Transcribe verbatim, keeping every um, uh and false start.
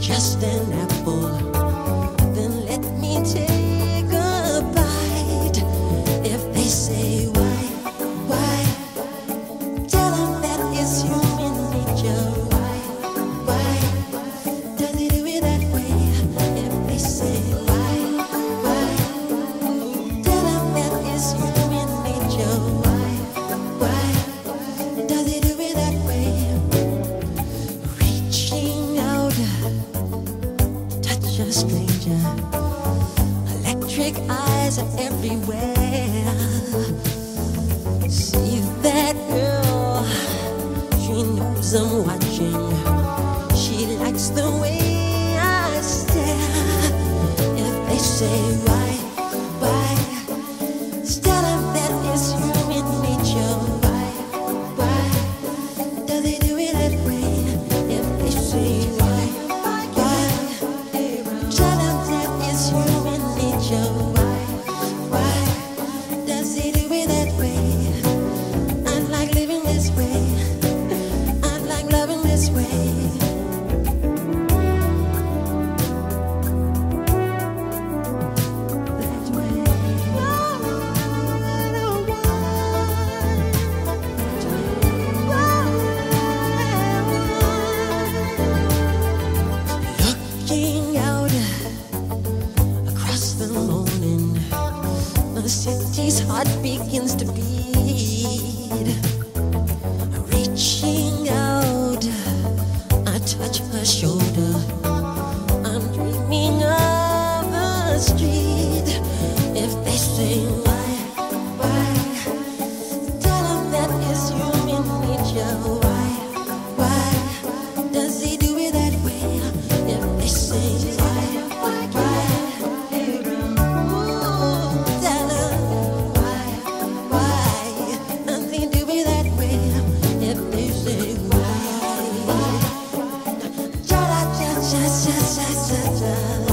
just an apple. Then let me take a bite. If they say why, why, tell them that it's human nature. Why, why, does he do it that way? If they say why, why, tell them that it's human nature. Why, why, does he do it that way? Reaching out, touch a stranger. Electric eyes are everywhere. See that girl, she knows I'm watching. She likes the way I stare. If they say why, why, tell them that it's human nature. Why, why, does he do it that way? If they say why, why, tell them that it's human nature. Why, why, does he do it that way? I like living this way. I like loving this way. That way. Looking out across the morning, the city's heart begins to beat. Reaching out, I touch her shoulder. I'm dreaming of the street. If they say why, why, tell them that it's human nature. Why, why, does he do it that way? If they say why, why, ooh, tell them why, why, does he do it that way? If they say why, cha cha cha cha cha cha cha.